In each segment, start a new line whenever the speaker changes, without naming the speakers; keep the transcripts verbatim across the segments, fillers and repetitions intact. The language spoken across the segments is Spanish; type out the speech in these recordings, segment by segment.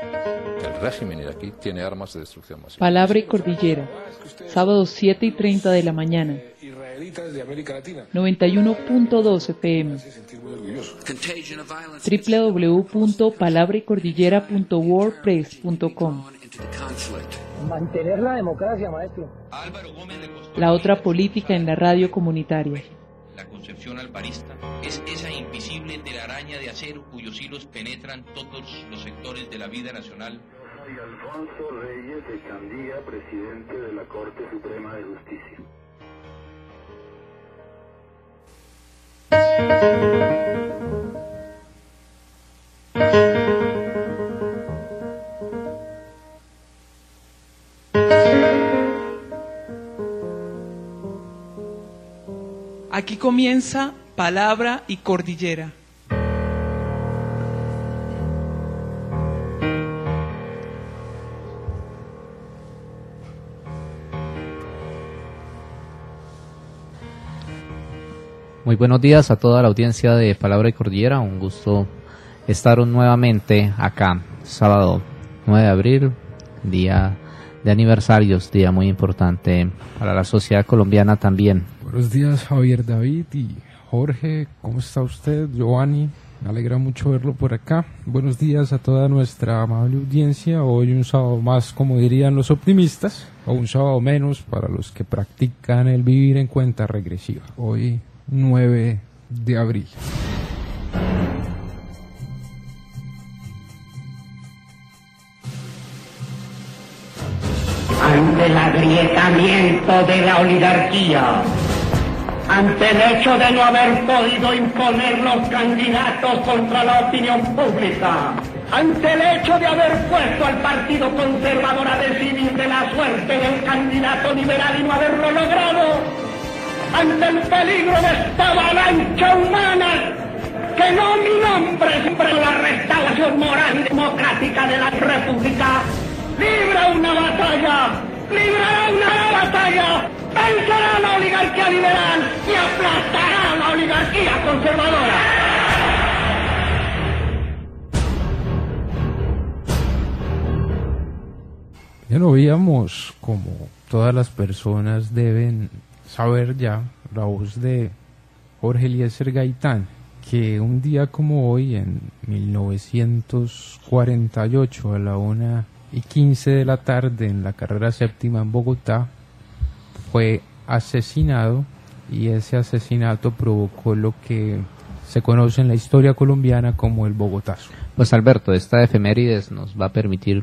El régimen iraquí tiene armas de destrucción masiva.
Palabra y Cordillera, sábado siete y treinta de la mañana. noventa y uno punto dos F M. doble u doble u doble u punto palabra y cordillera punto wordpress punto com.
Mantener la democracia, maestro.
La otra política en la radio comunitaria.
La concepción alvarista es esa invisible telaraña de acero cuyos hilos penetran todos los sectores de la vida nacional.
Y Alfonso Reyes de Candía, presidente de la Corte Suprema de Justicia.
Aquí comienza Palabra y Cordillera.
Muy buenos días a toda la audiencia de Palabra y Cordillera, un gusto estar nuevamente acá, sábado nueve de abril, día de aniversarios, día muy importante para la sociedad colombiana también.
Buenos días, Javier David y Jorge, ¿cómo está usted? Giovanni, me alegra mucho verlo por acá. Buenos días a toda nuestra amable audiencia, hoy un sábado más, como dirían los optimistas, o un sábado menos para los que practican el vivir en cuenta regresiva. Hoy nueve de abril.
Ante el agrietamiento de la oligarquía, ante el hecho de no haber podido imponer los candidatos contra la opinión pública, ante el hecho de haber puesto al Partido Conservador a decidir de la suerte del candidato liberal y no haberlo logrado, ante el peligro de esta avalancha humana, que no mi nombre, siempre la restauración moral y democrática de la República, libra una batalla, librará una batalla, vencerá a la oligarquía liberal y aplastará a la oligarquía conservadora.
Ya lo veíamos, como todas las personas deben saber ya, la voz de Jorge Eliezer Gaitán, que un día como hoy, en mil novecientos cuarenta y ocho, a la una y quince de la tarde, en la carrera séptima en Bogotá, fue asesinado, y ese asesinato provocó lo que se conoce en la historia colombiana como el Bogotazo.
Pues Alberto, esta efemérides nos va a permitir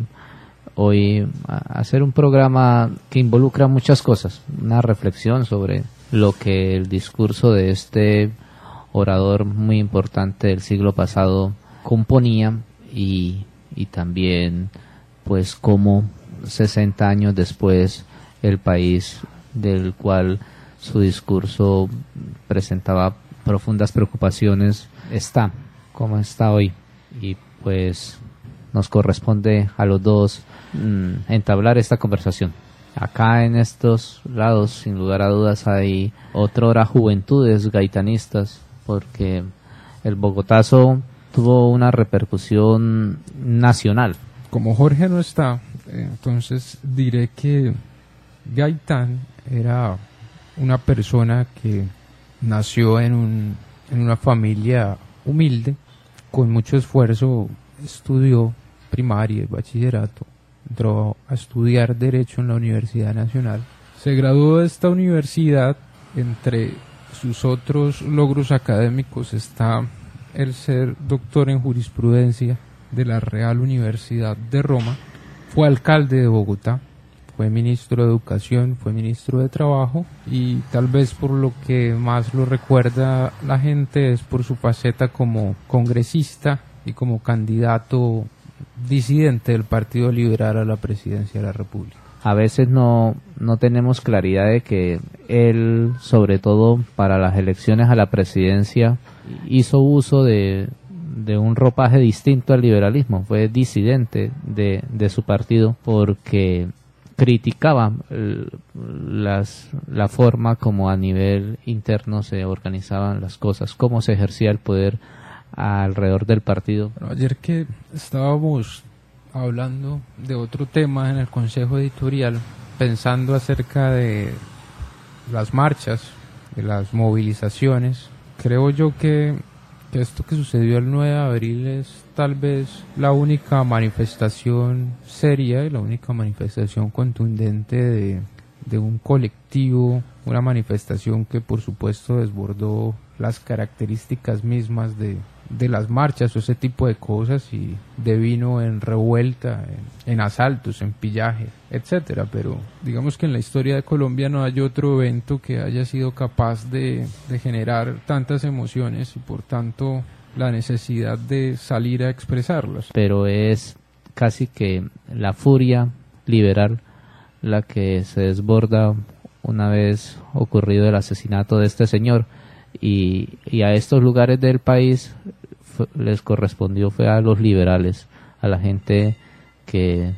hoy hacer un programa que involucra muchas cosas, una reflexión sobre lo que el discurso de este orador muy importante del siglo pasado componía, y, y también pues cómo sesenta años después el país del cual su discurso presentaba profundas preocupaciones está como está hoy. Y pues nos corresponde a los dos mmm, entablar esta conversación. Acá en estos lados, sin lugar a dudas, hay otrora juventudes gaitanistas, porque el Bogotazo tuvo una repercusión nacional.
Como Jorge no está, entonces diré que Gaitán era una persona que nació en, un, en una familia humilde, con mucho esfuerzo estudió primaria y bachillerato, entró a estudiar Derecho en la Universidad Nacional, se graduó de esta universidad. Entre sus otros logros académicos está el ser doctor en jurisprudencia de la Real Universidad de Roma, fue alcalde de Bogotá, fue ministro de Educación, fue ministro de Trabajo, y tal vez por lo que más lo recuerda la gente es por su faceta como congresista y como candidato disidente del Partido Liberal a la presidencia de la República.
A veces no, no tenemos claridad de que él, sobre todo para las elecciones a la presidencia, hizo uso de, de un ropaje distinto al liberalismo, fue disidente de, de su partido, porque criticaba las, la forma como a nivel interno se organizaban las cosas, cómo se ejercía el poder alrededor del partido.
Bueno, ayer que estábamos hablando de otro tema en el Consejo Editorial, pensando acerca de las marchas, de las movilizaciones, creo yo que, que esto que sucedió el nueve de abril es tal vez la única manifestación seria y la única manifestación contundente de, de un colectivo, una manifestación que por supuesto desbordó las características mismas de, de las marchas o ese tipo de cosas y devino en revuelta, en, en asaltos, en pillaje, etcétera. Pero digamos que en la historia de Colombia no hay otro evento que haya sido capaz de, de generar tantas emociones y por tanto la necesidad de salir a expresarlas.
Pero es casi que la furia liberal la que se desborda una vez ocurrido el asesinato de este señor. Y, y a estos lugares del país fue, les correspondió fue a los liberales, a la gente que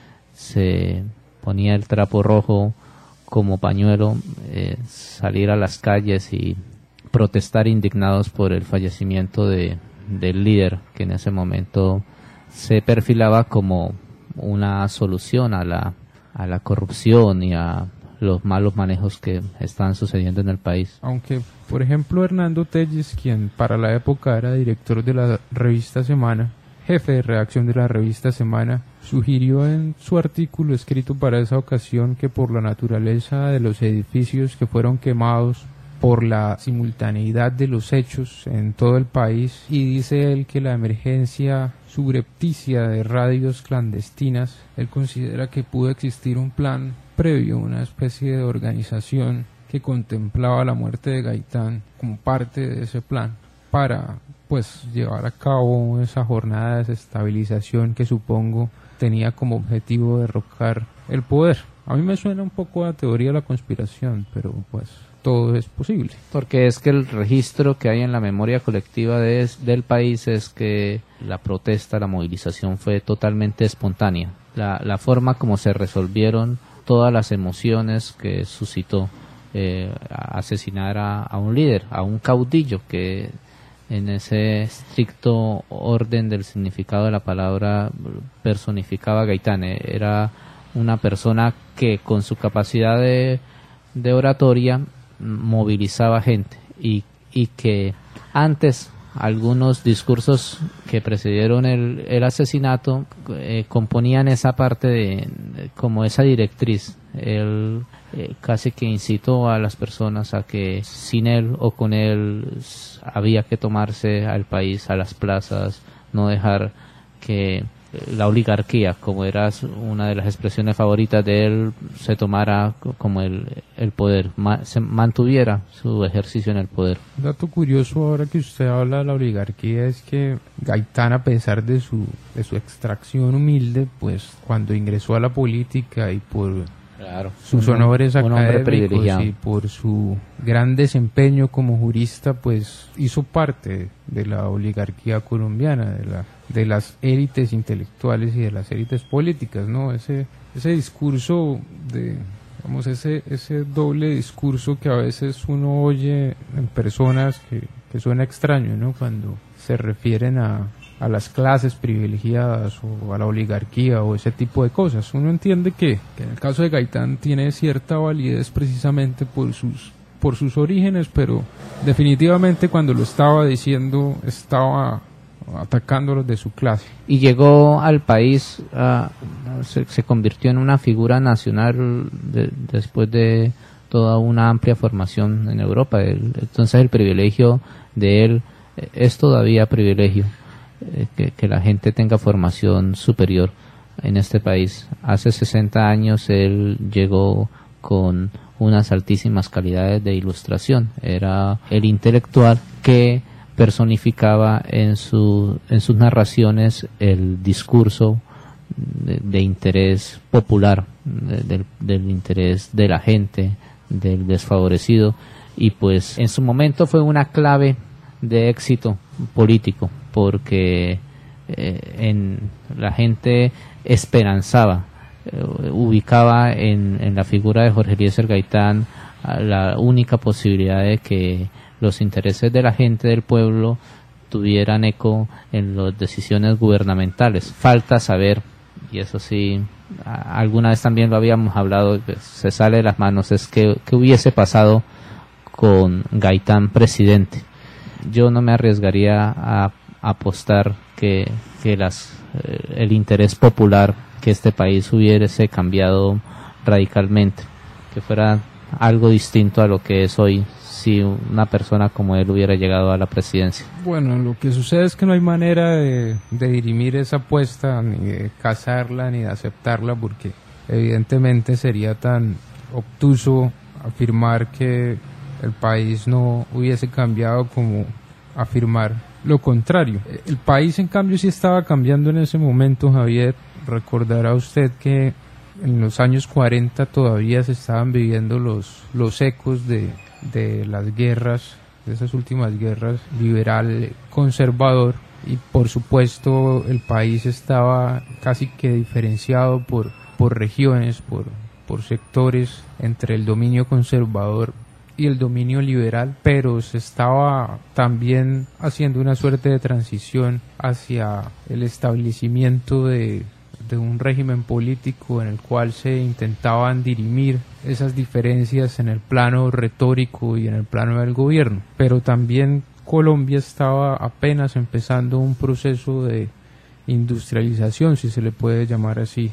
se ponía el trapo rojo como pañuelo, eh, salir a las calles y protestar indignados por el fallecimiento de, del líder que en ese momento se perfilaba como una solución a la, a la corrupción y a los malos manejos que están sucediendo en el país.
Aunque, por ejemplo, Hernando Telles, quien para la época era director de la revista Semana, jefe de redacción de la revista Semana, sugirió en su artículo escrito para esa ocasión que por la naturaleza de los edificios que fueron quemados, por la simultaneidad de los hechos en todo el país, y dice él que la emergencia subrepticia de radios clandestinas, él considera que pudo existir un plan previo, una especie de organización que contemplaba la muerte de Gaitán como parte de ese plan para pues llevar a cabo esa jornada de desestabilización que supongo tenía como objetivo derrocar el poder. A mí me suena un poco a teoría de la conspiración, pero pues todo es posible.
Porque es que el registro que hay en la memoria colectiva de, del país es que la protesta, la movilización fue totalmente espontánea. La, la forma como se resolvieron todas las emociones que suscitó eh, asesinar a, a un líder, a un caudillo que en ese estricto orden del significado de la palabra personificaba a Gaitán. Era una persona que con su capacidad de, de oratoria movilizaba gente y, y que antes algunos discursos que precedieron el, el asesinato eh, componían esa parte de, de como esa directriz. Él eh, casi que incitó a las personas a que sin él o con él había que tomarse al país, a las plazas, no dejar que la oligarquía, como era una de las expresiones favoritas de él, se tomara como el, el poder, ma, se mantuviera su ejercicio en el poder.
Un dato curioso ahora que usted habla de la oligarquía es que Gaitán, a pesar de su, de su extracción humilde, pues cuando ingresó a la política y por
claro,
sus
un,
honores
un
académicos y por su gran desempeño como jurista, pues hizo parte de la oligarquía colombiana, de la de las élites intelectuales y de las élites políticas, ¿no? Ese ese discurso de, vamos, ese ese doble discurso que a veces uno oye en personas que, que suena extraño, ¿no? Cuando se refieren a a las clases privilegiadas o a la oligarquía o ese tipo de cosas. Uno entiende que, que en el caso de Gaitán tiene cierta validez precisamente por sus por sus orígenes, pero definitivamente cuando lo estaba diciendo estaba atacándolos de su clase.
Y llegó al país, uh, se, se convirtió en una figura nacional de, después de toda una amplia formación en Europa. El, entonces el privilegio de él es todavía privilegio, eh, que, que la gente tenga formación superior en este país. Hace sesenta años él llegó con unas altísimas calidades de ilustración. Era el intelectual que personificaba en su en sus narraciones el discurso de, de interés popular, de, del, del interés de la gente, del desfavorecido, y pues en su momento fue una clave de éxito político, porque eh, en la gente esperanzaba, eh, ubicaba en, en la figura de Jorge Eliezer Gaitán la única posibilidad de que los intereses de la gente del pueblo tuvieran eco en las decisiones gubernamentales. Falta saber y eso sí, a, alguna vez también lo habíamos hablado, pues, se sale de las manos, es que, que hubiese pasado con Gaitán presidente. Yo no me arriesgaría a, a apostar que, que las, eh, el interés popular, que este país hubiese cambiado radicalmente, que fuera algo distinto a lo que es hoy si una persona como él hubiera llegado a la presidencia.
Bueno, lo que sucede es que no hay manera de, de dirimir esa apuesta, ni de casarla, ni de aceptarla, porque evidentemente sería tan obtuso afirmar que el país no hubiese cambiado como afirmar lo contrario. El país, en cambio, sí estaba cambiando en ese momento, Javier. Recordará usted que en los años cuarenta todavía se estaban viviendo los, los ecos de, de las guerras, de esas últimas guerras liberal-conservador, y por supuesto el país estaba casi que diferenciado por, por regiones, por, por sectores entre el dominio conservador y el dominio liberal, pero se estaba también haciendo una suerte de transición hacia el establecimiento de de un régimen político en el cual se intentaban dirimir esas diferencias en el plano retórico y en el plano del gobierno. Pero también Colombia estaba apenas empezando un proceso de industrialización, si se le puede llamar así.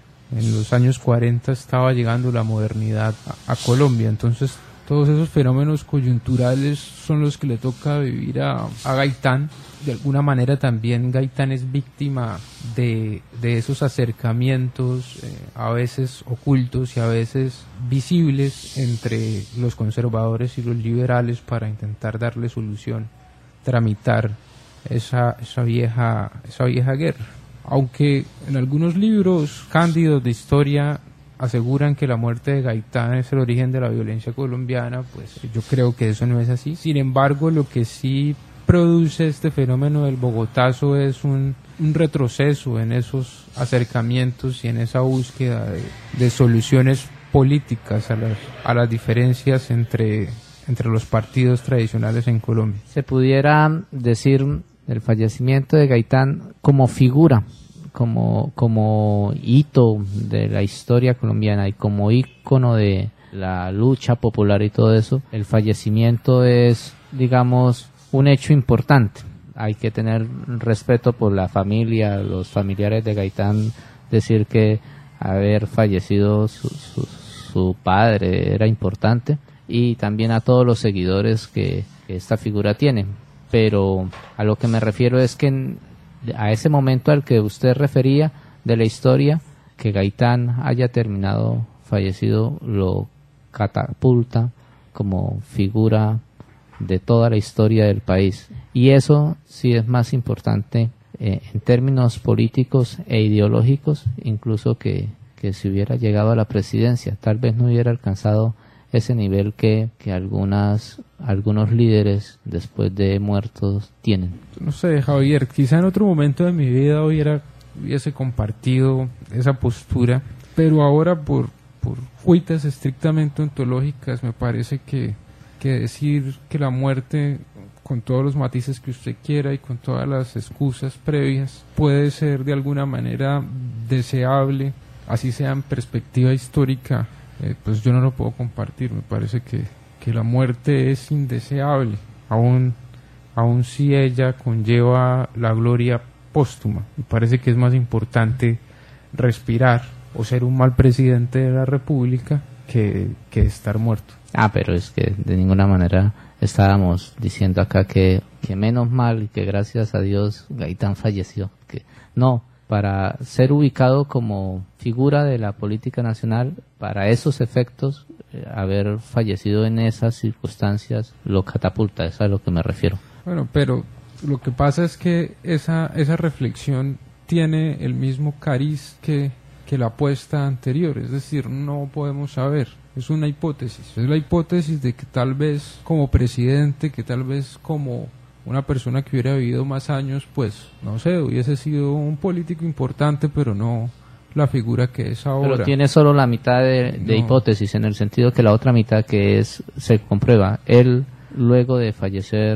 En los años cuarenta estaba llegando la modernidad a, a Colombia, entonces todos esos fenómenos coyunturales son los que le toca vivir a, a Gaitán. De alguna manera también Gaitán es víctima de, de esos acercamientos, eh, a veces ocultos y a veces visibles, entre los conservadores y los liberales para intentar darle solución, tramitar esa, esa, vieja, esa vieja guerra. Aunque en algunos libros cándidos de historia aseguran que la muerte de Gaitán es el origen de la violencia colombiana, pues yo creo que eso no es así. Sin embargo, lo que sí produce este fenómeno del Bogotazo es un, un retroceso en esos acercamientos y en esa búsqueda de, de soluciones políticas a las, a las diferencias entre, entre los partidos tradicionales en Colombia.
Se pudiera decir el fallecimiento de Gaitán como figura, como como hito de la historia colombiana y como ícono de la lucha popular y todo eso. El fallecimiento es, digamos, un hecho importante. Hay que tener respeto por la familia, los familiares de Gaitán, decir que haber fallecido su, su, su padre era importante, y también a todos los seguidores que esta figura tiene. Pero a lo que me refiero es que en, a ese momento al que usted refería de la historia, que Gaitán haya terminado fallecido lo catapulta como figura de toda la historia del país, y eso sí es más importante eh, en términos políticos e ideológicos, incluso que, que si hubiera llegado a la presidencia. Tal vez no hubiera alcanzado ese nivel que, que algunas algunos líderes después de muertos tienen.
No sé, Javier, quizá en otro momento de mi vida hubiera hubiese compartido esa postura, pero ahora por por cuitas estrictamente ontológicas me parece que que decir que la muerte, con todos los matices que usted quiera y con todas las excusas previas, puede ser de alguna manera deseable, así sea en perspectiva histórica, eh, pues yo no lo puedo compartir. Me parece que, que la muerte es indeseable, aún, aún si ella conlleva la gloria póstuma. Me parece que es más importante respirar o ser un mal presidente de la República que, que estar muerto.
Ah, pero es que de ninguna manera estábamos diciendo acá que, que menos mal y que gracias a Dios Gaitán falleció. Que no, para ser ubicado como figura de la política nacional, para esos efectos, eh, haber fallecido en esas circunstancias lo catapulta, eso es a lo que me refiero.
Bueno, pero lo que pasa es que esa, esa reflexión tiene el mismo cariz que, que la apuesta anterior, es decir, no podemos saber. Es una hipótesis, es la hipótesis de que tal vez como presidente, que tal vez como una persona que hubiera vivido más años, pues, no sé, hubiese sido un político importante, pero no la figura que es ahora.
Pero tiene solo la mitad de, de no. hipótesis, en el sentido que la otra mitad, que es, se comprueba, él luego de fallecer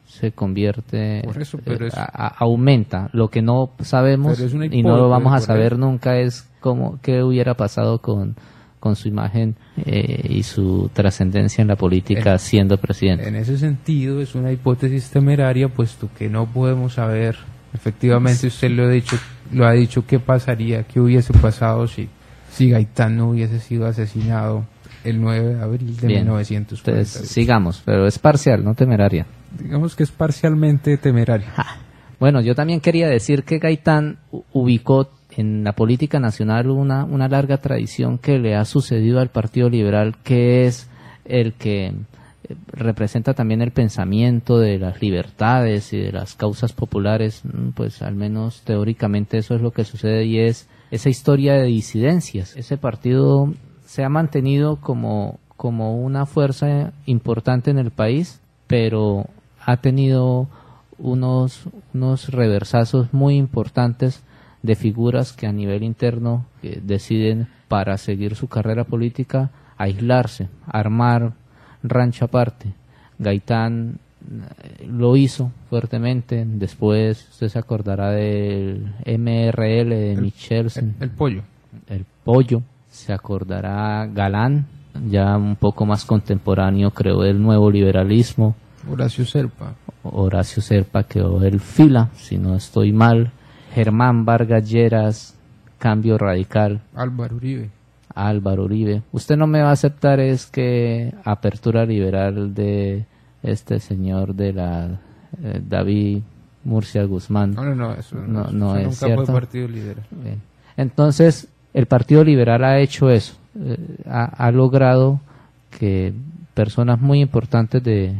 se convierte,
Por eso, pero
eh,
es-
a- a- aumenta. Lo que no sabemos
Pero es una
y no lo vamos a
hipótesis, por
saber
eso.
nunca es cómo, qué hubiera pasado con, con su imagen eh, y su trascendencia en la política
En-
siendo presidente.
En ese sentido es una hipótesis temeraria, puesto que no podemos saber, efectivamente usted lo ha dicho, lo ha dicho, qué pasaría, qué hubiese pasado si, si Gaitán no hubiese sido asesinado el nueve de abril de
Bien,
mil novecientos cuarenta.
entonces sigamos, pero es parcial, no temeraria.
Digamos que es parcialmente temeraria.
Bueno, yo también quería decir que Gaitán u- ubicó en la política nacional una, una larga tradición que le ha sucedido al Partido Liberal, que es el que eh, representa también el pensamiento de las libertades y de las causas populares. Mm, pues al menos teóricamente eso es lo que sucede, y es esa historia de disidencias. Ese partido se ha mantenido como, como una fuerza importante en el país, pero ha tenido unos, unos reversazos muy importantes de figuras que a nivel interno eh, deciden, para seguir su carrera política, aislarse, armar rancho aparte. Gaitán eh, lo hizo fuertemente. Después usted se acordará del M R L de
El-
Michelsen,
El, el pollo.
el pollo. Se acordará Galán, ya un poco más contemporáneo, creo, del nuevo liberalismo.
Horacio Serpa.
Horacio Serpa quedó el fila, si no estoy mal. Germán Vargas Lleras, Cambio Radical.
Álvaro Uribe.
Álvaro Uribe. Usted no me va a aceptar es que Apertura Liberal de este señor de la eh, David Murcia Guzmán.
No, no, no, eso,
No,
eso
no es
nunca
cierto.
fue Partido Liberal.
Bien. Entonces, el Partido Liberal ha hecho eso, eh, ha, ha logrado que personas muy importantes de,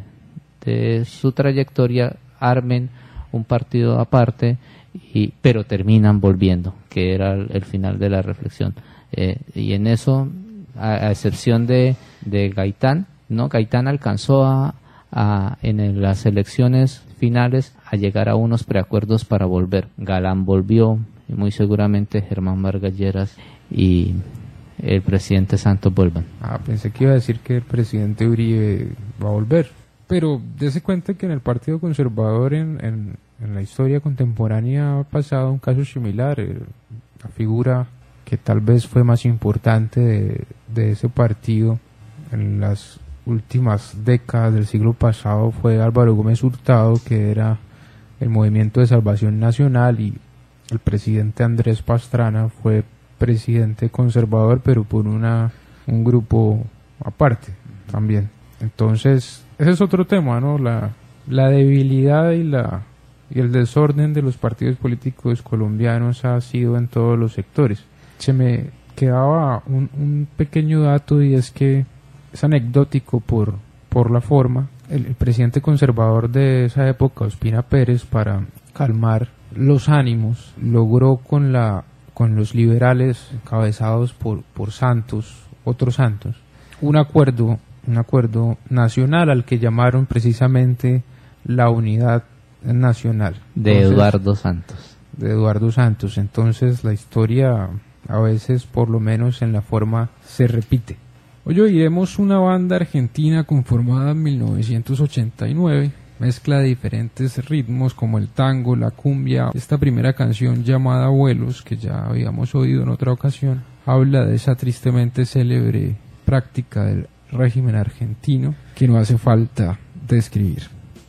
de su trayectoria armen un partido aparte, y, pero terminan volviendo, que era el, el final de la reflexión. Eh, y en eso, a, a excepción de, de Gaitán, ¿no? Gaitán alcanzó a, a, en el- las elecciones finales a llegar a unos preacuerdos para volver. Galán volvió, y muy seguramente Germán Vargas Lleras y el presidente Santos vuelvan.
Ah, pensé que iba a decir que el presidente Uribe va a volver. Pero dése cuenta que en el Partido Conservador, en, en, en la historia contemporánea, ha pasado un caso similar. El- la figura que tal vez fue más importante de, de ese partido en las últimas décadas del siglo pasado fue Álvaro Gómez Hurtado, que era el Movimiento de Salvación Nacional, y el presidente Andrés Pastrana fue presidente conservador, pero por una un grupo aparte también. Entonces, ese es otro tema, ¿no? La, la debilidad y la y el desorden de los partidos políticos colombianos ha sido en todos los sectores. Se me quedaba un, un pequeño dato, y es que es anecdótico por, por la forma. El, el presidente conservador de esa época, Ospina Pérez, para calmar los ánimos, logró con la con los liberales encabezados por, por Santos, otros Santos, un acuerdo, un acuerdo nacional al que llamaron precisamente la Unidad Nacional.
De
Entonces,
Eduardo Santos.
de Eduardo Santos. Entonces la historia, a veces, por lo menos en la forma, se repite. Hoy oiremos una banda argentina conformada en mil novecientos ochenta y nueve, mezcla de diferentes ritmos como el tango, la cumbia. Esta primera canción, llamada Abuelos, que ya habíamos oído en otra ocasión, habla de esa tristemente célebre práctica del régimen argentino que no hace falta describir.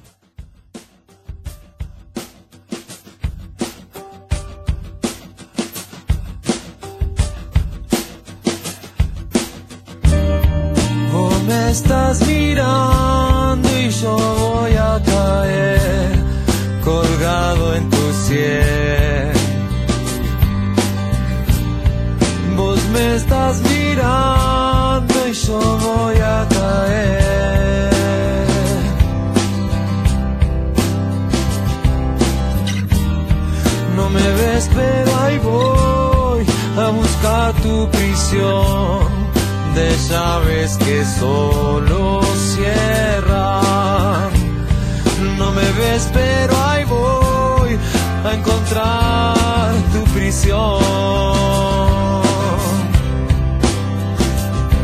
Vos me estás mirando y yo voy a caer colgado en tu sien. Vos me estás mirando y yo voy a caer. No me ves, pero ahí voy a buscar tu prisión de llaves que solo cierran. No me ves, pero ahí voy a encontrar tu prisión.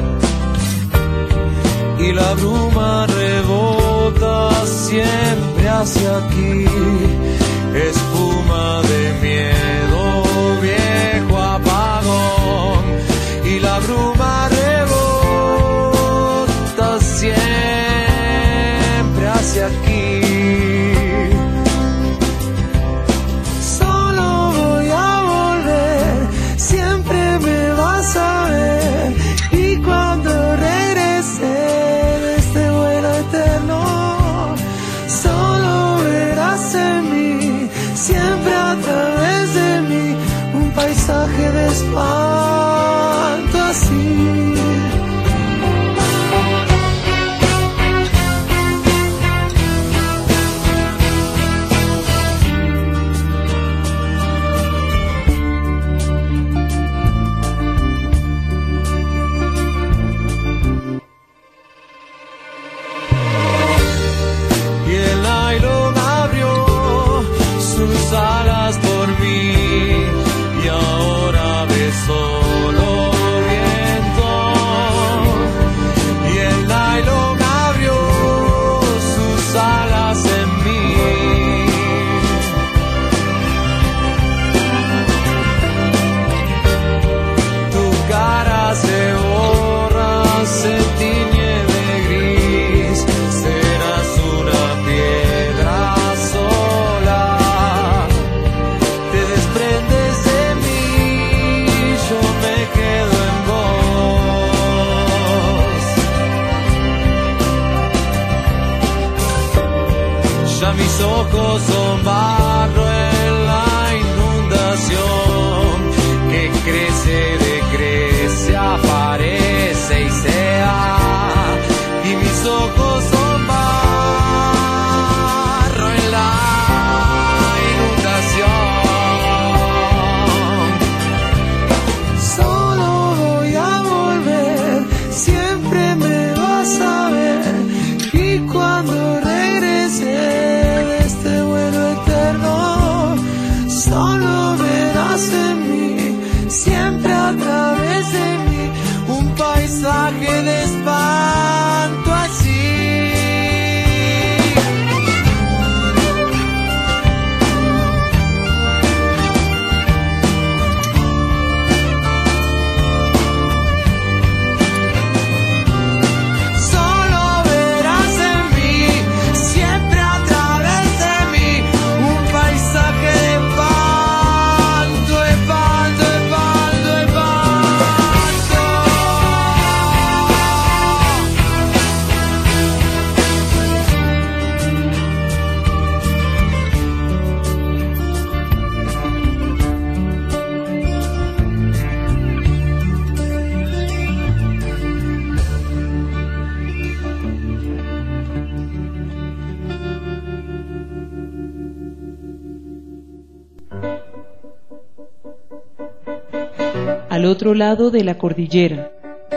Y la bruma rebota siempre hacia aquí, espuma de miedo, viejo apagón, y la bruma rebota siempre hacia aquí. Solo voy a volver, siempre me vas a ver, y cuando regrese de este vuelo eterno, solo verás en mí, siempre a través de mí, un paisaje de espanto así. Alas por mí y ahora ves solo viento, y el nylon abrió sus alas en mí. Tu cara se borra, se tiñe de gris, serás una piedra sola. Ya mis ojos son barro en la inundación, que crece, decrece, aparece y se va, y mis ojos son barro en la inundación. Solo voy a volver, siempre me vas a ver, y cuando solo verás en mí, siempre a través de mí, un paisaje de espanto así. Solo verás en mí, siempre a través de mí, un paisaje de
Al otro lado de la cordillera.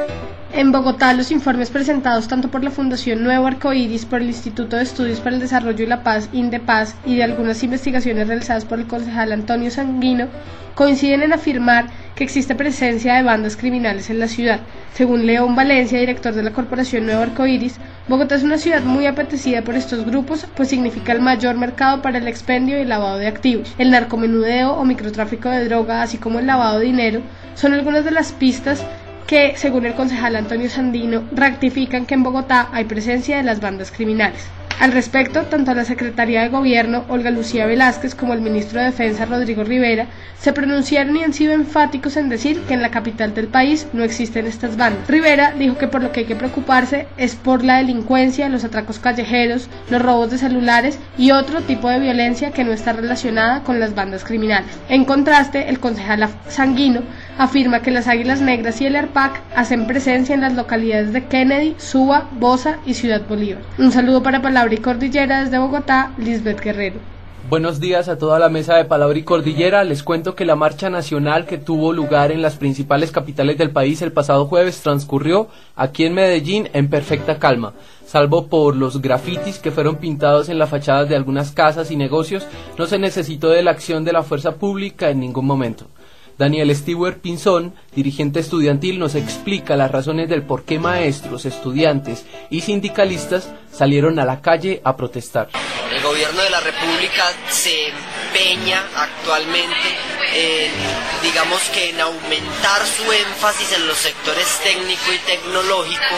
En Bogotá, los informes presentados tanto por la Fundación Nuevo Arcoíris, por el Instituto de Estudios para el Desarrollo y la Paz, INDEPAZ, y de algunas investigaciones realizadas por el concejal Antonio Sanguino, coinciden en afirmar que existe presencia de bandas criminales en la ciudad. Según León Valencia, director de la Corporación Nuevo Arcoíris, Bogotá es una ciudad muy apetecida por estos grupos, pues significa el mayor mercado para el expendio y el lavado de activos. El narcomenudeo o microtráfico de droga, así como el lavado de dinero, son algunas de las pistas que, según el concejal Antonio Sandino, ratifican que en Bogotá hay presencia de las bandas criminales. Al respecto, tanto la Secretaría de Gobierno, Olga Lucía Velázquez, como el ministro de Defensa, Rodrigo Rivera, se pronunciaron y han sido enfáticos en decir que en la capital del país no existen estas bandas. Rivera dijo que por lo que hay que preocuparse es por la delincuencia, los atracos callejeros, los robos de celulares y otro tipo de violencia que no está relacionada con las bandas criminales. En contraste, el concejal Sanguino afirma que las Águilas Negras y el ERPAC hacen presencia en las localidades de Kennedy, Suba, Bosa y Ciudad Bolívar. Un saludo para Palabra y Cordillera desde Bogotá, Lisbeth Guerrero.
Buenos días a toda la mesa de Palabra y Cordillera. Les cuento que la marcha nacional que tuvo lugar en las principales capitales del país el pasado jueves transcurrió aquí en Medellín en perfecta calma, salvo por los grafitis que fueron pintados en las fachadas de algunas casas y negocios. No se necesitó de la acción de la fuerza pública en ningún momento. Daniel Stewart Pinzón, dirigente estudiantil, nos explica las razones del por qué maestros, estudiantes y sindicalistas salieron a la calle a protestar.
El gobierno de la República se empeña actualmente en, digamos que en aumentar su énfasis en los sectores técnico y tecnológico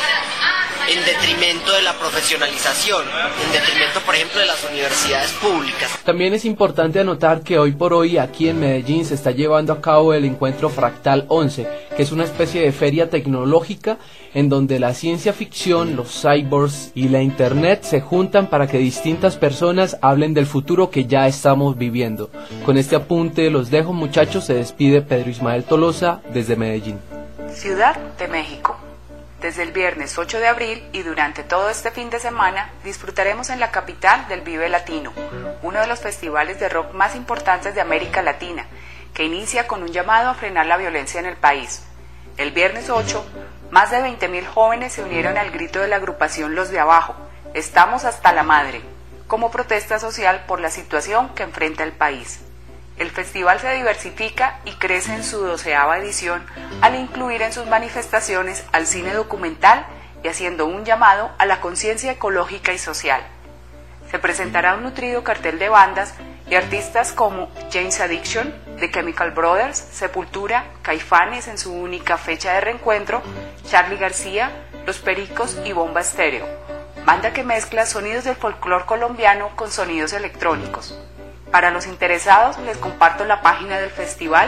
en detrimento de la profesionalización, en detrimento, por ejemplo, de las universidades públicas.
También es importante anotar que hoy por hoy aquí en Medellín se está llevando a cabo el encuentro Fractal once, que es una especie de feria tecnológica en donde la ciencia ficción, los cyborgs y la internet se juntan para que distintas personas hablen del futuro que ya estamos viviendo. Con este apunte los dejo, muchachos. Se despide Pedro Ismael Tolosa desde Medellín.
Ciudad de México. Desde el viernes ocho de abril y durante todo este fin de semana disfrutaremos en la capital del Vive Latino, uno de los festivales de rock más importantes de América Latina, que inicia con un llamado a frenar la violencia en el país. El viernes ocho, más de veinte mil jóvenes se unieron al grito de la agrupación Los de Abajo, Estamos hasta la madre, como protesta social por la situación que enfrenta el país. El festival se diversifica y crece en su doceava edición al incluir en sus manifestaciones al cine documental y haciendo un llamado a la conciencia ecológica y social. Se presentará un nutrido cartel de bandas y artistas como Jane's Addiction, The Chemical Brothers, Sepultura, Caifanes en su única fecha de reencuentro, Charly García, Los Pericos y Bomba Estéreo, banda que mezcla sonidos del folclore colombiano con sonidos electrónicos. Para los interesados les comparto la página del festival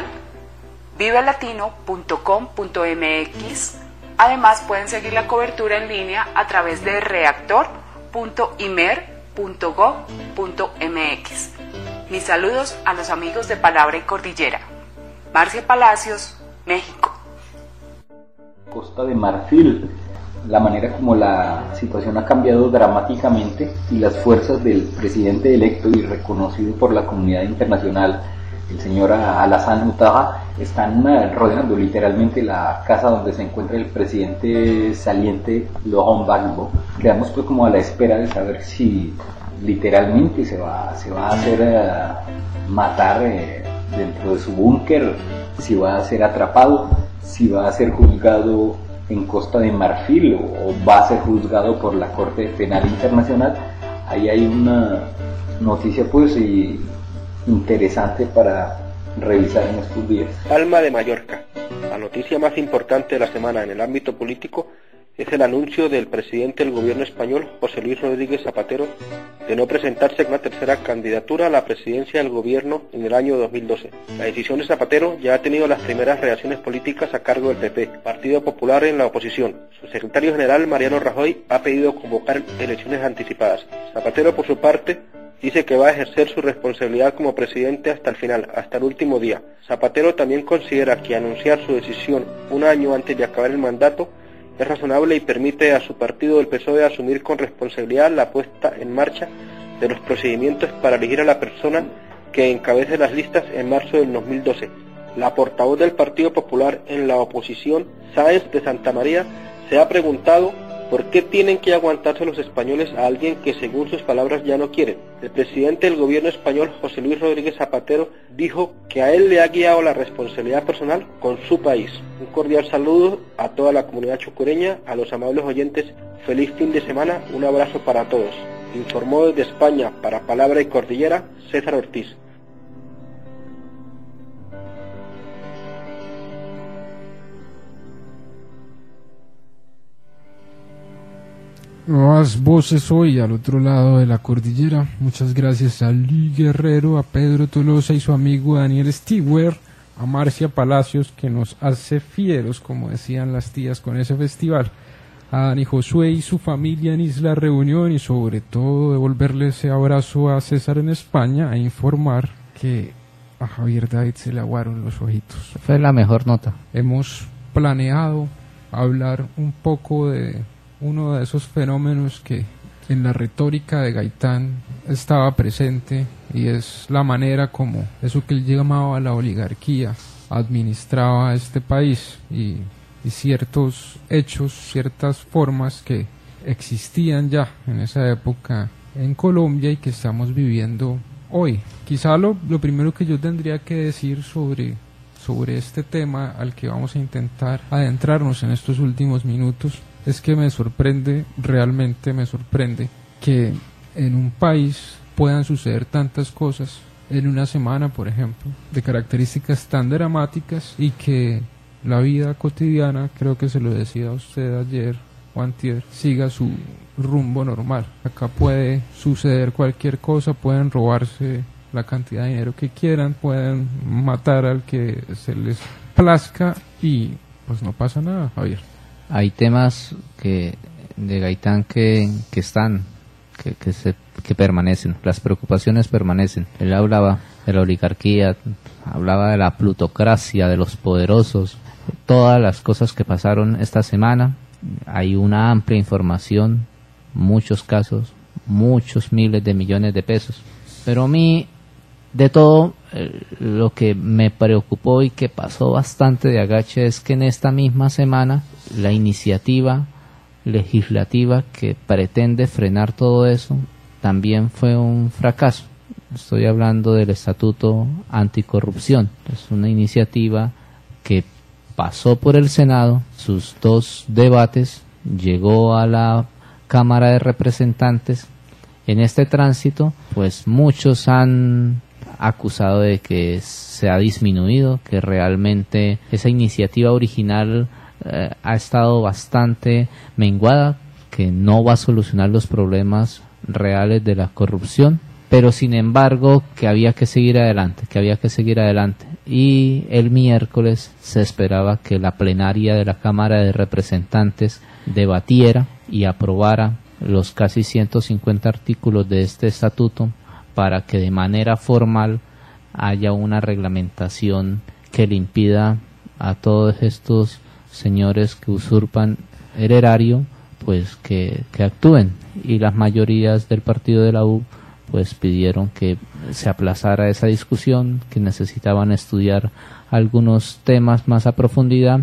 vive latino punto com punto m x. Además pueden seguir la cobertura en línea a través de reactor punto imer punto gob punto m x. Mis saludos a los amigos de Palabra y Cordillera. Marcia Palacios, México.
Costa de Marfil. La manera como la situación ha cambiado dramáticamente y las fuerzas del presidente electo y reconocido por la comunidad internacional, el señor Alassane Ouattara, están rodeando literalmente la casa donde se encuentra el presidente saliente Laurent Gbagbo. Quedamos pues como a la espera de saber si literalmente se va, se va a hacer uh, matar eh, dentro de su búnker, si va a ser atrapado, si va a ser juzgado en Costa de Marfil o, o va a ser juzgado por la Corte Penal Internacional. Ahí hay una noticia pues y interesante para revisar en estos días.
Palma de Mallorca. La noticia más importante de la semana en el ámbito político es el anuncio del presidente del gobierno español, José Luis Rodríguez Zapatero, de no presentarse con una tercera candidatura a la presidencia del gobierno en el año dos mil doce. La decisión de Zapatero ya ha tenido las primeras reacciones políticas a cargo del P P, Partido Popular en la oposición. Su secretario general, Mariano Rajoy, ha pedido convocar elecciones anticipadas. Zapatero, por su parte, dice que va a ejercer su responsabilidad como presidente hasta el final, hasta el último día. Zapatero también considera que anunciar su decisión un año antes de acabar el mandato es razonable y permite a su partido, el P S O E, asumir con responsabilidad la puesta en marcha de los procedimientos para elegir a la persona que encabece las listas en marzo del dos mil doce. La portavoz del Partido Popular en la oposición, Sáenz de Santa María, se ha preguntado por qué tienen que aguantarse los españoles a alguien que, según sus palabras, ya no quieren. El presidente del gobierno español, José Luis Rodríguez Zapatero, dijo que a él le ha guiado la responsabilidad personal con su país. Un cordial saludo a toda la comunidad chucureña, a los amables oyentes, feliz fin de semana, un abrazo para todos. Informó desde España para Palabra y Cordillera, César Ortiz.
Nuevas voces hoy al otro lado de la cordillera. Muchas gracias a Lee Guerrero, a Pedro Tolosa y su amigo Daniel Stewart, a Marcia Palacios, que nos hace fieros, como decían las tías, con ese festival, a Dani Josué y su familia en Isla Reunión, y sobre todo devolverle ese abrazo a César en España, a informar que a Javier David se le aguaron los ojitos.
Fue la mejor nota.
Hemos planeado hablar un poco de uno de esos fenómenos que en la retórica de Gaitán estaba presente, y es la manera como eso que él llamaba la oligarquía administraba este país, y, y ciertos hechos, ciertas formas que existían ya en esa época en Colombia y que estamos viviendo hoy. Quizá lo, lo primero que yo tendría que decir sobre, sobre este tema al que vamos a intentar adentrarnos en estos últimos minutos es que me sorprende, realmente me sorprende, que en un país puedan suceder tantas cosas en una semana, por ejemplo, de características tan dramáticas, y que la vida cotidiana, creo que se lo decía a usted ayer o antier, siga su rumbo normal. Acá puede suceder cualquier cosa, pueden robarse la cantidad de dinero que quieran, pueden matar al que se les plazca y pues no pasa nada, Javier.
Hay temas que de Gaitán que, que están, que, que, se, que permanecen, las preocupaciones permanecen. Él hablaba de la oligarquía, hablaba de la plutocracia, de los poderosos, todas las cosas que pasaron esta semana. Hay una amplia información, muchos casos, muchos miles de millones de pesos. Pero a mí, de todo, eh, lo que me preocupó y que pasó bastante de agache es que en esta misma semana la iniciativa legislativa que pretende frenar todo eso también fue un fracaso. Estoy hablando del Estatuto Anticorrupción. Es una iniciativa que pasó por el Senado, sus dos debates, llegó a la Cámara de Representantes. En este tránsito, pues muchos han acusado de que se ha disminuido, que realmente esa iniciativa original eh, ha estado bastante menguada, que no va a solucionar los problemas reales de la corrupción, pero sin embargo que había que seguir adelante, que había que seguir adelante. Y el miércoles se esperaba que la plenaria de la Cámara de Representantes debatiera y aprobara los casi ciento cincuenta artículos de este estatuto para que de manera formal haya una reglamentación que le impida a todos estos señores que usurpan el erario, pues que, que actúen. Y las mayorías del partido de la U pues pidieron que se aplazara esa discusión, que necesitaban estudiar algunos temas más a profundidad,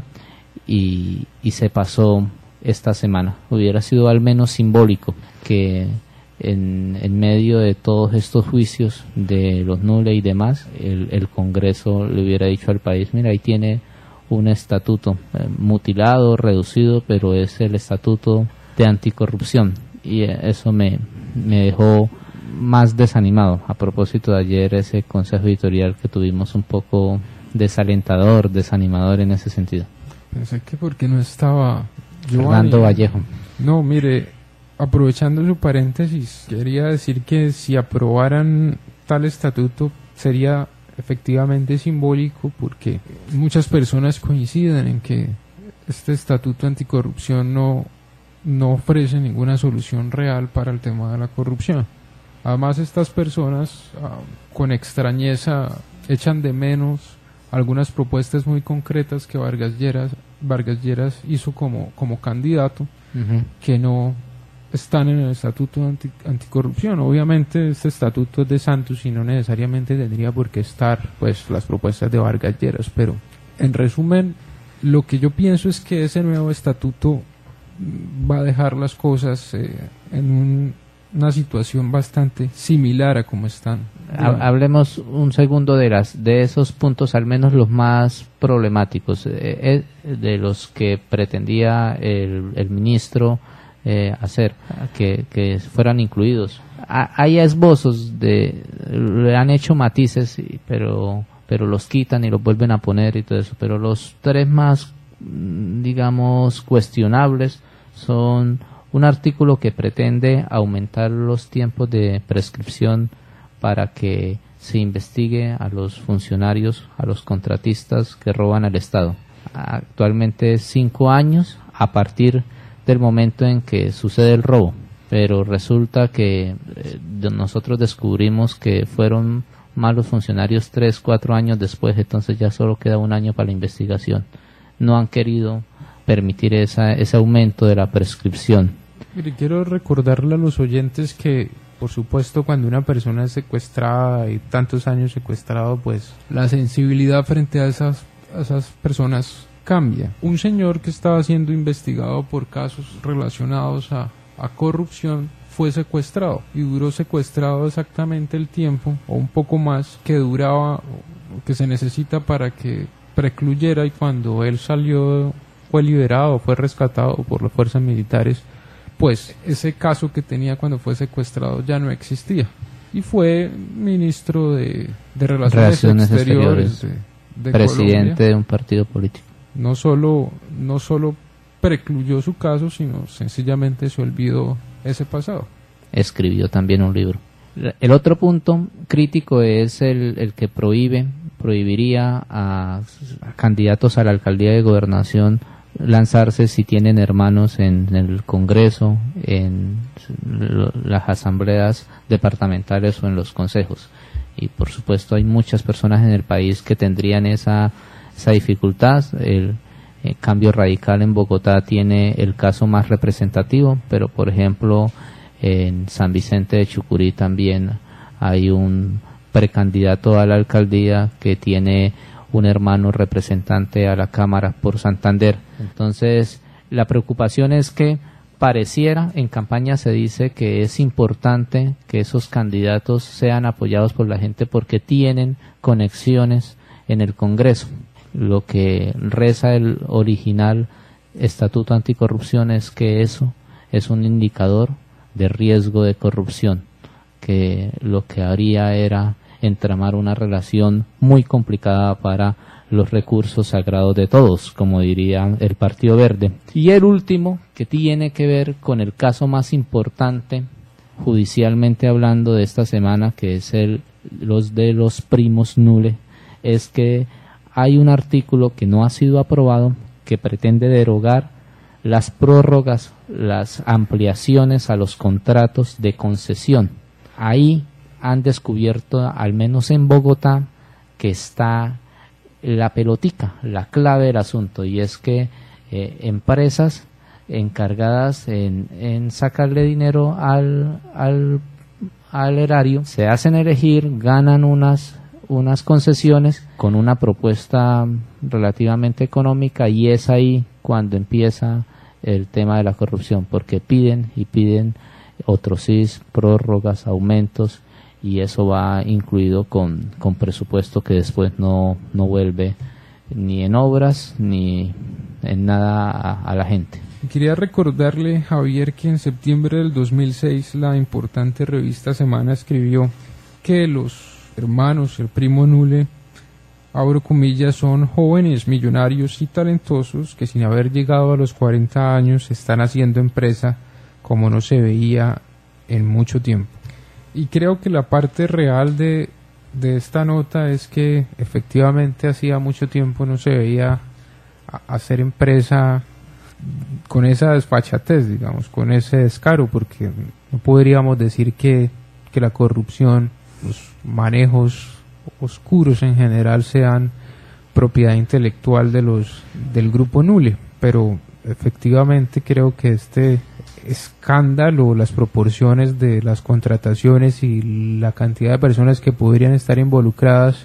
y, y se pasó esta semana. Hubiera sido al menos simbólico que en, en medio de todos estos juicios de los Nule y demás, el, el Congreso le hubiera dicho al país: mira, ahí tiene un estatuto eh, mutilado, reducido, pero es el estatuto de anticorrupción. Y eso me, me dejó más desanimado. A propósito de ayer, ese consejo editorial que tuvimos un poco desalentador, desanimador en ese sentido.
Pensé que porque no estaba Giovanni.
Fernando Vallejo.
No, mire, aprovechando su paréntesis, quería decir que si aprobaran tal estatuto sería efectivamente simbólico, porque muchas personas coinciden en que este estatuto anticorrupción no, no ofrece ninguna solución real para el tema de la corrupción. Además, estas personas uh, con extrañeza echan de menos algunas propuestas muy concretas que Vargas Lleras, Vargas Lleras hizo como, como candidato, uh-huh. que no están en el estatuto anti, anticorrupción. Obviamente este estatuto es de Santos y no necesariamente tendría por qué estar pues las propuestas de Vargas Lleras, pero en resumen, lo que yo pienso es que ese nuevo estatuto va a dejar las cosas eh, en un una situación bastante similar a como están.
Hablemos un segundo de las de esos puntos, al menos los más problemáticos, eh, de los que pretendía el, el ministro eh, hacer, que, que fueran incluidos. Hay esbozos, de le han hecho matices, pero, pero los quitan y los vuelven a poner y todo eso, pero los tres más, digamos, cuestionables son un artículo que pretende aumentar los tiempos de prescripción para que se investigue a los funcionarios, a los contratistas que roban al Estado. Actualmente es cinco años a partir del momento en que sucede el robo, pero resulta que eh, nosotros descubrimos que fueron malos funcionarios tres, cuatro años después, entonces ya solo queda un año para la investigación. No han querido permitir esa, ese aumento de la prescripción.
Mire, quiero recordarle a los oyentes que, por supuesto, cuando una persona es secuestrada y tantos años secuestrado, pues la sensibilidad frente a esas, a esas personas cambia. Un señor que estaba siendo investigado por casos relacionados a, a corrupción fue secuestrado y duró secuestrado exactamente el tiempo o un poco más que duraba, que se necesita para que precluyera, y cuando él salió, fue liberado, fue rescatado por las fuerzas militares, pues ese caso que tenía cuando fue secuestrado ya no existía. Y fue ministro de, de Relaciones,
Relaciones
Exteriores,
Exteriores
de, de
presidente
Colombia.
de un partido político.
No solo, no solo precluyó su caso, sino sencillamente se olvidó ese pasado.
Escribió también un libro. El otro punto crítico es el, el que prohíbe, prohibiría a, a candidatos a la alcaldía de gobernación lanzarse si tienen hermanos en el Congreso, en lo, las asambleas departamentales o en los consejos. Y por supuesto hay muchas personas en el país que tendrían esa, esa dificultad. El, el Cambio Radical en Bogotá tiene el caso más representativo, pero por ejemplo en San Vicente de Chucurí también hay un precandidato a la alcaldía que tiene un hermano representante a la Cámara por Santander. Entonces, la preocupación es que pareciera, en campaña se dice que es importante que esos candidatos sean apoyados por la gente porque tienen conexiones en el Congreso. Lo que reza el original Estatuto Anticorrupción es que eso es un indicador de riesgo de corrupción, que lo que haría era entramar una relación muy complicada para los recursos sagrados de todos, como diría el Partido Verde. Y el último, que tiene que ver con el caso más importante judicialmente hablando de esta semana, que es el los de los primos Nule, es que hay un artículo que no ha sido aprobado que pretende derogar las prórrogas, las ampliaciones a los contratos de concesión. Ahí han descubierto, al menos en Bogotá, que está la pelotica, la clave del asunto, y es que eh, empresas encargadas en, en sacarle dinero al, al, al erario se hacen elegir, ganan unas, unas concesiones con una propuesta relativamente económica, y es ahí cuando empieza el tema de la corrupción, porque piden y piden otros sí, prórrogas, aumentos, y eso va incluido con, con presupuesto que después no, no vuelve ni en obras ni en nada a, a la gente.
Quería recordarle, Javier, que en septiembre del dos mil seis la importante revista Semana escribió que los hermanos, el primo Nule, abro comillas, son jóvenes, millonarios y talentosos que sin haber llegado a los cuarenta años están haciendo empresa como no se veía en mucho tiempo. Y creo que la parte real de, de esta nota es que efectivamente hacía mucho tiempo no se veía a, hacer empresa con esa desfachatez, digamos, con ese descaro, porque no podríamos decir que, que la corrupción, los manejos oscuros en general sean propiedad intelectual de los del grupo Nule, pero efectivamente creo que este escándalo, las proporciones de las contrataciones y la cantidad de personas que podrían estar involucradas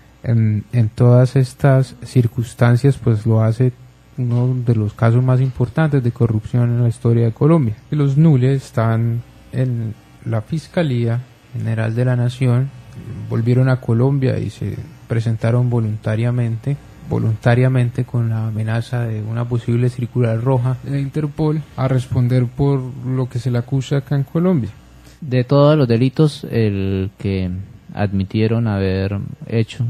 en, en todas estas circunstancias, pues lo hace uno de los casos más importantes de corrupción en la historia de Colombia. Y los Nule están en la Fiscalía General de la Nación, volvieron a Colombia y se presentaron voluntariamente voluntariamente con la amenaza de una posible circular roja de la Interpol a responder por lo que se le acusa acá en Colombia.
De todos los delitos, el que admitieron haber hecho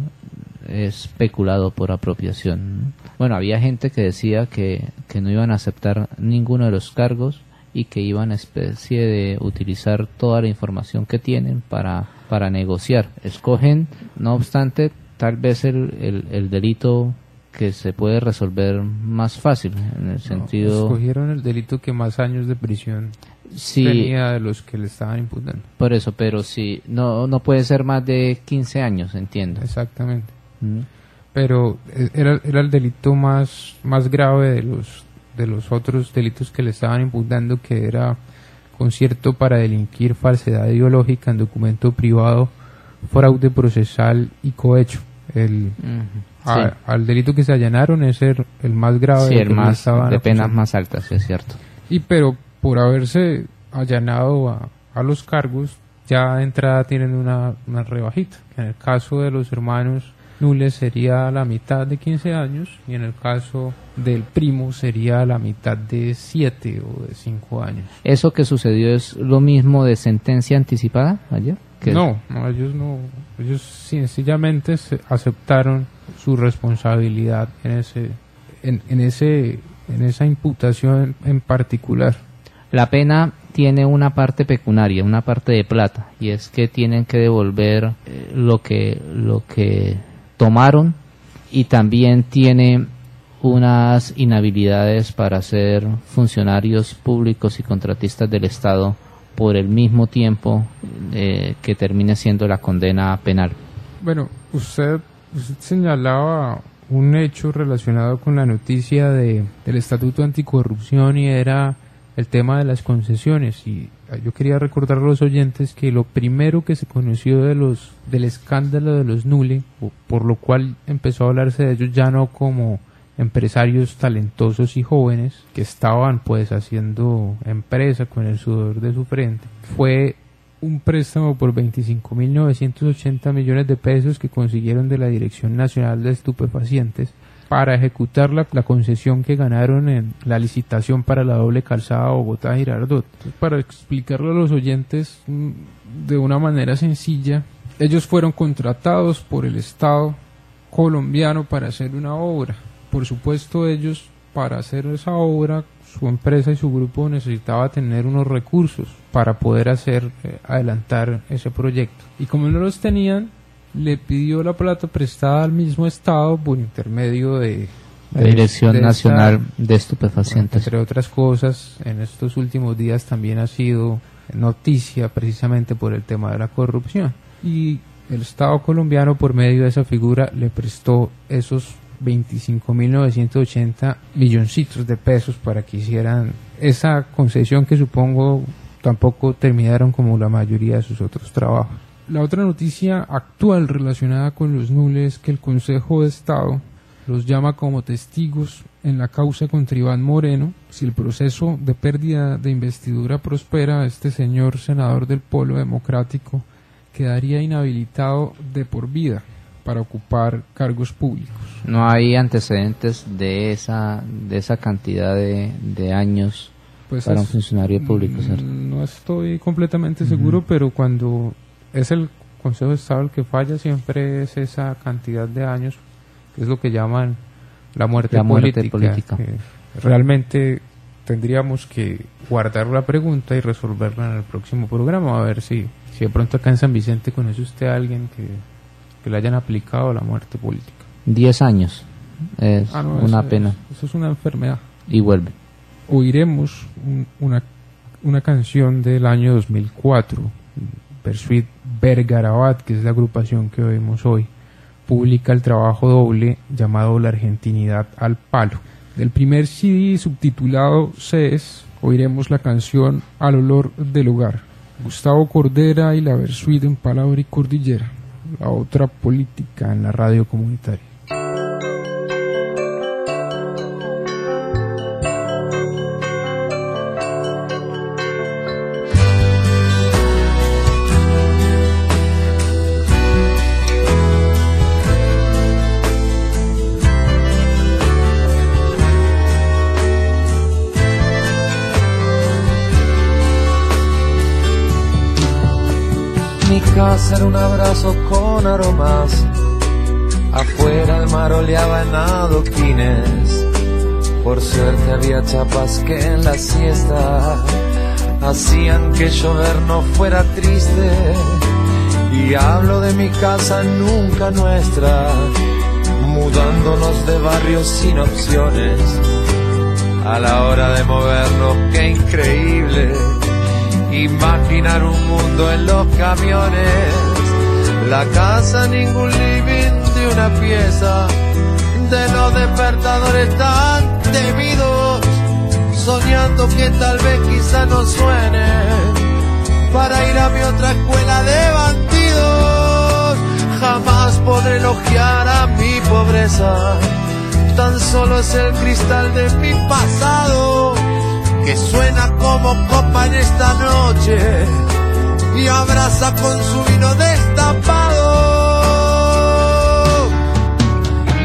es peculado por apropiación. Bueno, había gente que decía que, que no iban a aceptar ninguno de los cargos y que iban a especie de utilizar toda la información que tienen para, para negociar. Escogen, no obstante, tal vez el, el, el delito que se puede resolver más fácil, en el sentido...
No, escogieron el delito que más años de prisión
sí,
tenía de los que le estaban imputando.
Por eso, pero sí, no, no puede ser más de quince años, entiendo.
Exactamente. ¿Mm? Pero era, era el delito más, más grave de los, de los otros delitos que le estaban imputando, que era concierto para delinquir, falsedad ideológica en documento privado, fraude procesal y cohecho. El, uh-huh. a, sí. Al delito que se allanaron es el, el más grave,
sí, el más de penas más altas, es cierto.
Y pero por haberse allanado a, a los cargos, ya de entrada tienen una, una rebajita. En el caso de los hermanos nules sería la mitad de quince años y en el caso del primo sería la mitad de siete o de cinco años.
¿Eso que sucedió es lo mismo de sentencia anticipada ayer?
No, no, ellos no, ellos sencillamente aceptaron su responsabilidad en ese, en, en ese, en esa imputación en particular.
La pena tiene una parte pecuniaria, una parte de plata, y es que tienen que devolver eh, lo que lo que tomaron, y también tiene unas inhabilidades para ser funcionarios públicos y contratistas del Estado por el mismo tiempo eh, que termine siendo la condena penal.
Bueno, usted, usted señalaba un hecho relacionado con la noticia de, del Estatuto Anticorrupción, y era el tema de las concesiones, y yo quería recordar a los oyentes que lo primero que se conoció de los del escándalo de los Nule, por lo cual empezó a hablarse de ellos ya no como empresarios talentosos y jóvenes que estaban pues haciendo empresa con el sudor de su frente, fue un préstamo por veinticinco mil novecientos ochenta millones de pesos que consiguieron de la Dirección Nacional de Estupefacientes para ejecutar la, la concesión que ganaron en la licitación para la doble calzada Bogotá-Girardot. Para explicarlo a los oyentes de una manera sencilla, ellos fueron contratados por el Estado colombiano para hacer una obra. Por supuesto, ellos, para hacer esa obra, su empresa y su grupo necesitaba tener unos recursos para poder hacer, eh, adelantar ese proyecto. Y como no los tenían, le pidió la plata prestada al mismo Estado por intermedio de
la Dirección de Nacional esta, de Estupefacientes.
Entre otras cosas, en estos últimos días también ha sido noticia precisamente por el tema de la corrupción. Y el Estado colombiano, por medio de esa figura, le prestó esos veinticinco mil novecientos ochenta milloncitos de pesos para que hicieran esa concesión que supongo tampoco terminaron como la mayoría de sus otros trabajos. La otra noticia actual relacionada con los nules es que el Consejo de Estado los llama como testigos en la causa contra Iván Moreno. Si el proceso de pérdida de investidura prospera, este señor senador del Polo Democrático quedaría inhabilitado de por vida para ocupar cargos públicos.
No hay antecedentes de esa de esa cantidad de, de años pues para es, un funcionario público, ¿cierto?
No estoy completamente seguro, uh-huh. pero cuando es el Consejo de Estado el que falla, siempre es esa cantidad de años, que es lo que llaman la muerte,
la muerte
política.
política.
Realmente tendríamos que guardar la pregunta y resolverla en el próximo programa, a ver si, si de pronto acá en San Vicente conoce usted a alguien que, que le hayan aplicado la muerte política.
Diez años es
ah, no,
una
eso
pena.
Es, eso es una enfermedad.
Y vuelve.
Oiremos un, una, una canción del año dos mil cuatro. Bersuit Vergarabat, que es la agrupación que oímos hoy, publica el trabajo doble llamado La Argentinidad al Palo. Del primer C D subtitulado C E S, oiremos la canción Al Olor del Hogar. Gustavo Cordera y la Bersuit en Palabra y Cordillera, la otra política en la radio comunitaria.
Mi casa era un abrazo con aromas, afuera el mar oleaba en adoquines. Por suerte había chapas que en la siesta hacían que llover no fuera triste. Y hablo de mi casa nunca nuestra, mudándonos de barrios sin opciones. A la hora de movernos, qué increíble imaginar un mundo en los camiones. La casa, ningún living de una pieza, de los despertadores tan temidos, soñando que tal vez quizá no suene para ir a mi otra escuela de bandidos. Jamás podré elogiar a mi pobreza, tan solo es el cristal de mi pasado que suena como copa en esta noche y abraza con su vino destapado.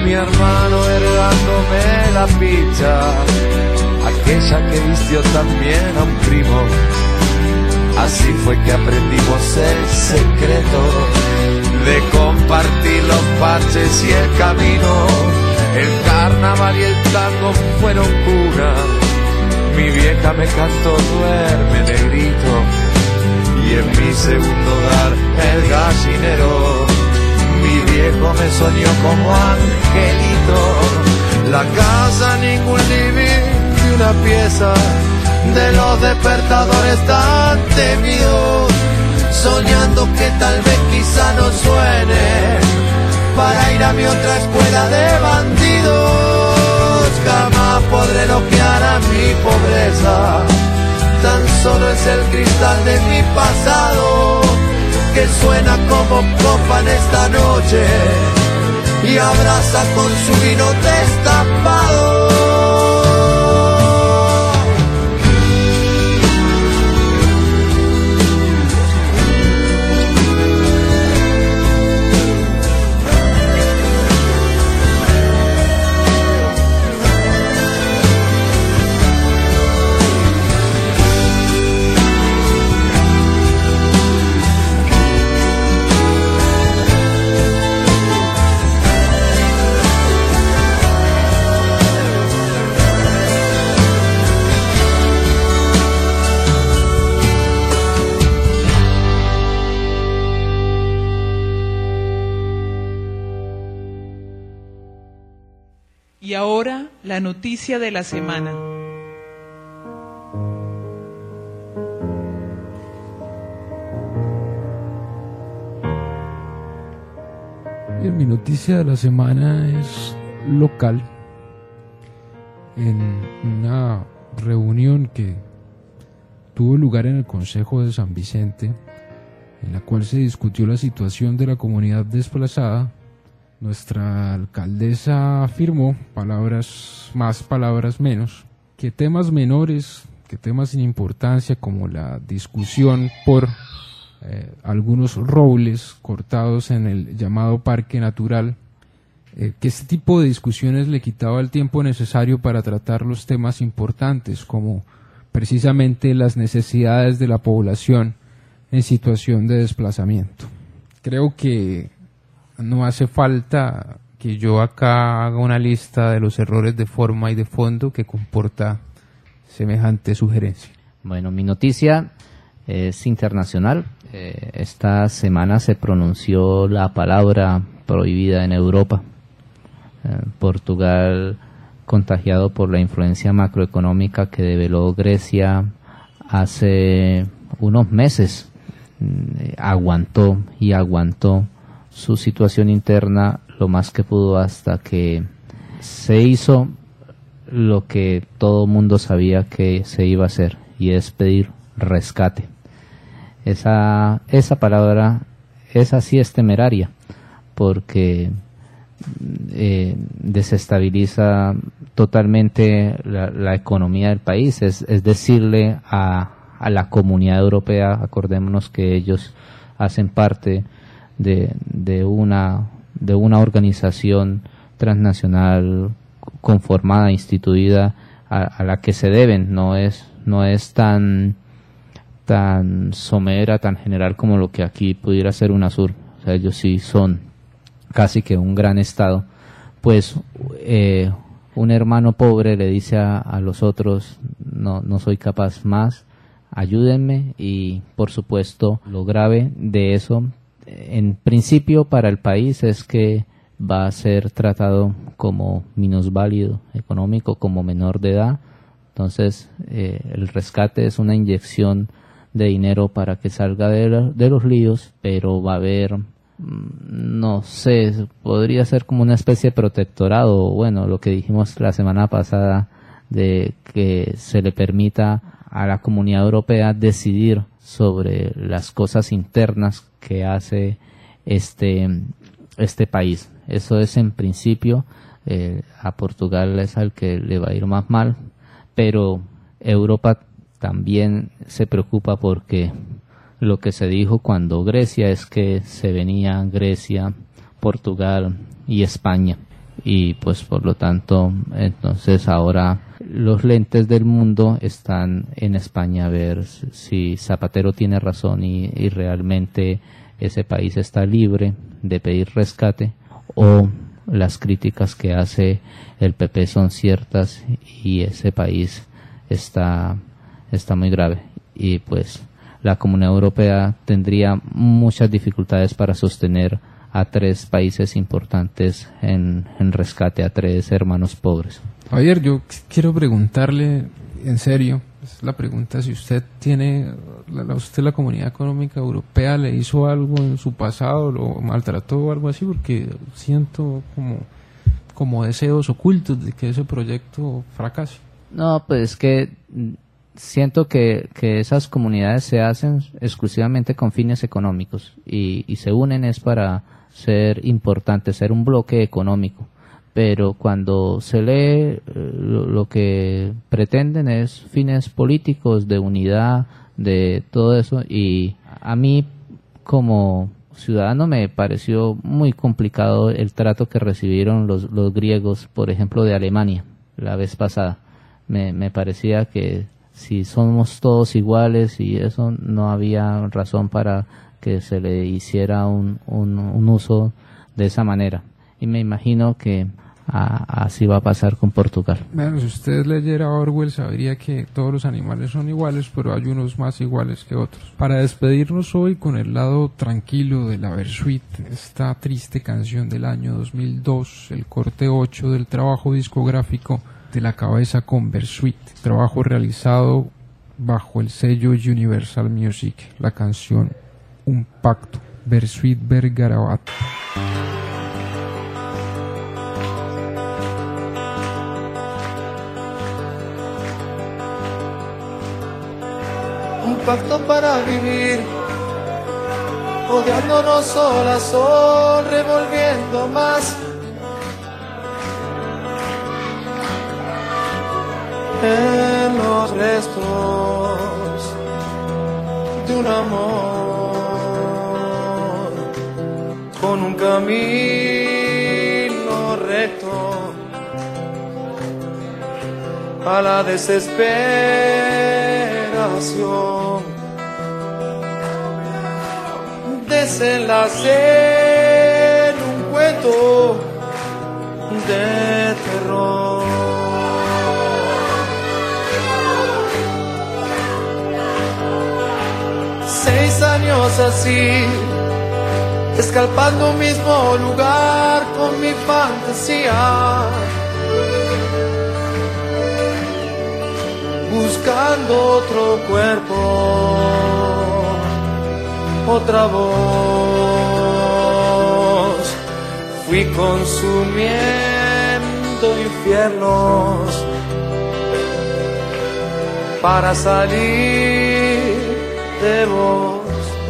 mi hermano heredándome la picha, aquella que vistió también a un primo. Así fue que aprendimos el secreto de compartir los parches y el camino. El carnaval y el tango fueron cuna. Mi vieja me cantó duerme negrito, y en mi segundo hogar el gallinero. Mi viejo me soñó como angelito. La casa, ningún living ni una pieza de los despertadores tan temidos, soñando que tal vez quizá no suene para ir a mi otra escuela de bandidos. Jamás podré bloquear a mi pobreza, tan solo es el cristal de mi pasado que suena como copa en esta noche y abraza con su vino destapado.
Y ahora la noticia de la semana.
Bien, mi noticia de la semana es local. En una reunión que tuvo lugar en el Consejo de San Vicente, en la cual se discutió la situación de la comunidad desplazada, nuestra alcaldesa afirmó, palabras más, palabras menos, que temas menores, que temas sin importancia como la discusión por eh, algunos robles cortados en el llamado Parque Natural, eh, que este tipo de discusiones le quitaba el tiempo necesario para tratar los temas importantes como precisamente las necesidades de la población en situación de desplazamiento. Creo que no hace falta que yo acá haga una lista de los errores de forma y de fondo que comporta semejante sugerencia.
Bueno, mi noticia es internacional. Eh, esta semana se pronunció la palabra prohibida en Europa. Eh, Portugal, contagiado por la influencia macroeconómica que develó Grecia hace unos meses, eh, aguantó y aguantó su situación interna lo más que pudo hasta que se hizo lo que todo mundo sabía que se iba a hacer, y es pedir rescate. Esa, esa palabra, esa sí es temeraria, porque eh, desestabiliza totalmente la, la economía del país, es, es decirle a, a la Comunidad Europea, acordémonos que ellos hacen parte de, de una de una organización transnacional conformada, instituida, a, a la que se deben, no es no es tan tan somera, tan general como lo que aquí pudiera ser UNASUR. O sea, ellos sí son casi que un gran estado. Pues eh, un hermano pobre le dice a, a los otros, no no soy capaz más, ayúdenme. Y por supuesto lo grave de eso, en principio para el país, es que va a ser tratado como minusválido económico, como menor de edad. Entonces eh, el rescate es una inyección de dinero para que salga de, la, de los líos, pero va a haber, no sé, podría ser como una especie de protectorado, bueno, lo que dijimos la semana pasada, de que se le permita a la Comunidad Europea decidir sobre las cosas internas que hace este este país. Eso es en principio. Eh, a Portugal es al que le va a ir más mal, pero Europa también se preocupa, porque lo que se dijo cuando Grecia es que se venía Grecia, Portugal y España, y pues por lo tanto entonces ahora los lentes del mundo están en España a ver si Zapatero tiene razón y, y realmente ese país está libre de pedir rescate, o las críticas que hace el P P son ciertas y ese país está, está muy grave. Y pues la Comunidad Europea tendría muchas dificultades para sostener a tres países importantes en, en rescate, a tres hermanos pobres.
Javier, yo quiero preguntarle en serio, es la pregunta, si usted tiene, la, usted la Comunidad Económica Europea le hizo algo en su pasado, lo maltrató o algo así, porque siento como, como deseos ocultos de que ese proyecto fracase.
No, pues es que siento que, que esas comunidades se hacen exclusivamente con fines económicos y, y se unen es para ser importantes, ser un bloque económico. Pero cuando se lee lo, lo que pretenden es fines políticos, de unidad, de todo eso, y a mí como ciudadano me pareció muy complicado el trato que recibieron los, los griegos, por ejemplo, de Alemania la vez pasada. Me, me parecía que si somos todos iguales y eso, no había razón para que se le hiciera un, un, un uso de esa manera. Y me imagino que A, así va a pasar con Portugal.
Bueno, si usted leyera Orwell sabría que todos los animales son iguales, pero hay unos más iguales que otros. Para despedirnos hoy con el lado tranquilo de la Versuit, esta triste canción del año dos mil dos, el corte ocho del trabajo discográfico De la cabeza con Versuit, trabajo realizado bajo el sello Universal Music, la canción Un Pacto, Versuit Vergarabat.
Un pacto para vivir, odiándonos sol a sol, revolviendo más en los restos de un amor, con un camino recto a la desesperación. Desenlace en un cuento de terror. Seis años así, escalpando un mismo lugar con mi fantasía, buscando otro cuerpo, otra voz. Fui consumiendo infiernos para salir de vos,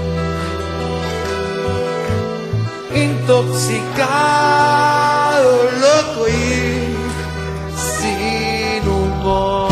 intoxicado, loco y sin humor.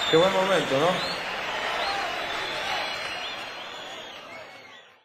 Qué buen momento, ¿no?